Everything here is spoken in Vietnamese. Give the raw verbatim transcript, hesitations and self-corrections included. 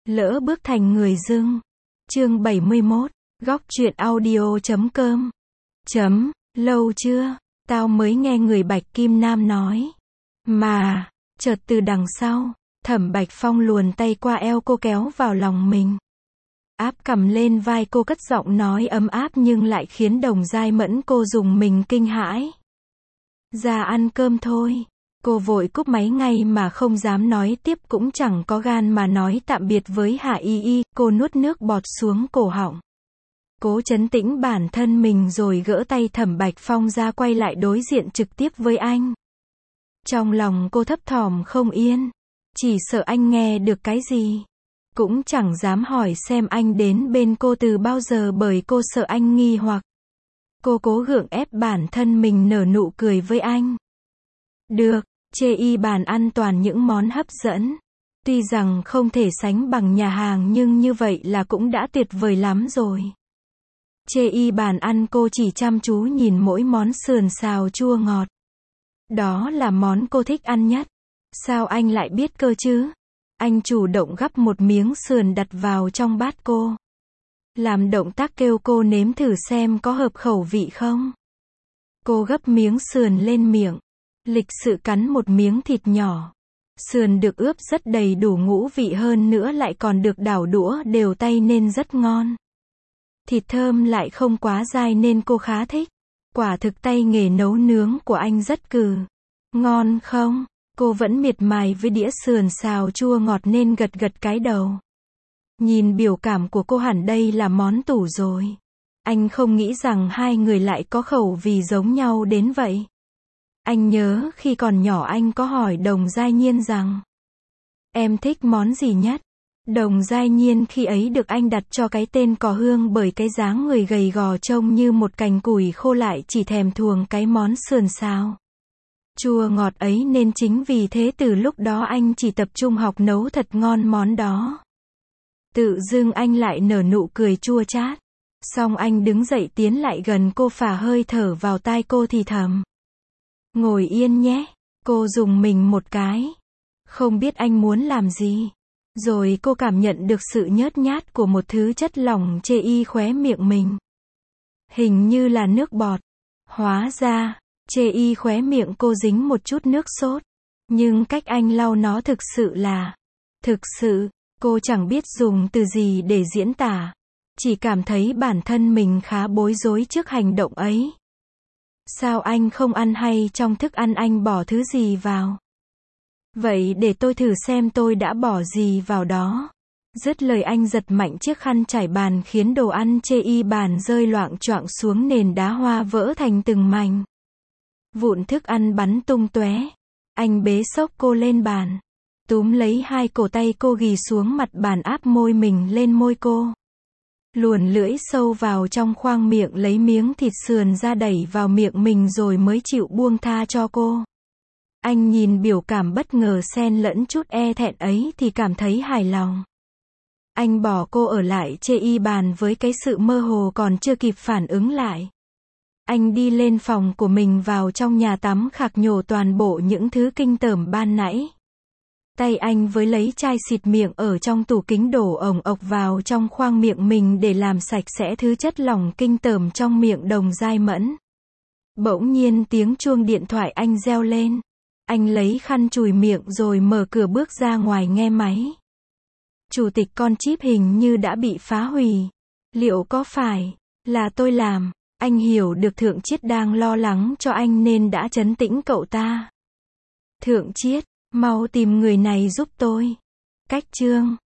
Lỡ bước thành người dưng. Chương bảy mươi mốt, góc truyện audio chấm com. Chấm, lâu chưa, tao mới nghe người Bạch Kim Nam nói. Mà, chợt từ đằng sau, Thẩm Bạch Phong luồn tay qua eo cô kéo vào lòng mình. Áp cầm lên vai cô cất giọng nói ấm áp nhưng lại khiến Đồng Giai Mẫn cô dùng mình kinh hãi. Ra ăn cơm thôi. Cô vội cúp máy ngay mà không dám nói tiếp cũng chẳng có gan mà nói tạm biệt với Hạ Y Y, cô nuốt nước bọt xuống cổ họng. Cố trấn tĩnh bản thân mình rồi gỡ tay Thẩm Bạch Phong ra quay lại đối diện trực tiếp với anh. Trong lòng cô thấp thỏm không yên, chỉ sợ anh nghe được cái gì. Cũng chẳng dám hỏi xem anh đến bên cô từ bao giờ bởi cô sợ anh nghi hoặc. Cô cố gượng ép bản thân mình nở nụ cười với anh. Được, chê y bàn ăn toàn những món hấp dẫn. Tuy rằng không thể sánh bằng nhà hàng nhưng như vậy là cũng đã tuyệt vời lắm rồi. Chê y bàn ăn cô chỉ chăm chú nhìn mỗi món sườn xào chua ngọt. Đó là món cô thích ăn nhất. Sao anh lại biết cơ chứ? Anh chủ động gắp một miếng sườn đặt vào trong bát cô. Làm động tác kêu cô nếm thử xem có hợp khẩu vị không. Cô gấp miếng sườn lên miệng. Lịch sự cắn một miếng thịt nhỏ. Sườn được ướp rất đầy đủ ngũ vị hơn nữa lại còn được đảo đũa đều tay nên rất ngon. Thịt thơm lại không quá dai nên cô khá thích. Quả thực tay nghề nấu nướng của anh rất cừ. Ngon không? Cô vẫn miệt mài với đĩa sườn xào chua ngọt nên gật gật cái đầu. Nhìn biểu cảm của cô hẳn đây là món tủ rồi. Anh không nghĩ rằng hai người lại có khẩu vị giống nhau đến vậy. Anh nhớ khi còn nhỏ anh có hỏi Đồng Giai Nhiên rằng em thích món gì nhất? Đồng Giai Nhiên khi ấy được anh đặt cho cái tên cỏ hương bởi cái dáng người gầy gò trông như một cành củi khô lại chỉ thèm thuồng cái món sườn xào chua ngọt ấy nên chính vì thế từ lúc đó anh chỉ tập trung học nấu thật ngon món đó. Tự dưng anh lại nở nụ cười chua chát. Xong anh đứng dậy tiến lại gần cô phả hơi thở vào tai cô thì thầm. Ngồi yên nhé. Cô dùng mình một cái. Không biết anh muốn làm gì. Rồi cô cảm nhận được sự nhớt nhát của một thứ chất lỏng chê y khóe miệng mình. Hình như là nước bọt. Hóa ra, chê y khóe miệng cô dính một chút nước sốt. Nhưng cách anh lau nó thực sự là... Thực sự, cô chẳng biết dùng từ gì để diễn tả. Chỉ cảm thấy bản thân mình khá bối rối trước hành động ấy. Sao anh không ăn hay trong thức ăn anh bỏ thứ gì vào? Vậy để tôi thử xem tôi đã bỏ gì vào đó. Dứt lời anh giật mạnh chiếc khăn trải bàn khiến đồ ăn chê y bàn rơi loạng choạng xuống nền đá hoa vỡ thành từng mảnh. Vụn thức ăn bắn tung tóe. Anh bế xốc cô lên bàn. Túm lấy hai cổ tay cô ghì xuống mặt bàn áp môi mình lên môi cô. Luồn lưỡi sâu vào trong khoang miệng lấy miếng thịt sườn ra đẩy vào miệng mình rồi mới chịu buông tha cho cô. Anh nhìn biểu cảm bất ngờ xen lẫn chút e thẹn ấy thì cảm thấy hài lòng. Anh bỏ cô ở lại chê y bàn với cái sự mơ hồ còn chưa kịp phản ứng lại. Anh đi lên phòng của mình vào trong nhà tắm khạc nhổ toàn bộ những thứ kinh tởm ban nãy. Tay anh với lấy chai xịt miệng ở trong tủ kính đổ ồng ộc vào trong khoang miệng mình để làm sạch sẽ thứ chất lỏng kinh tởm trong miệng Đồng Giai Mẫn. Bỗng nhiên tiếng chuông điện thoại anh reo lên. Anh lấy khăn chùi miệng rồi mở cửa bước ra ngoài nghe máy. Chủ tịch con chip hình như đã bị phá hủy. Liệu có phải là tôi làm? Anh hiểu được Thượng Chiết đang lo lắng cho anh nên đã trấn tĩnh cậu ta. Thượng Chiết, mau tìm người này giúp tôi. Cách chương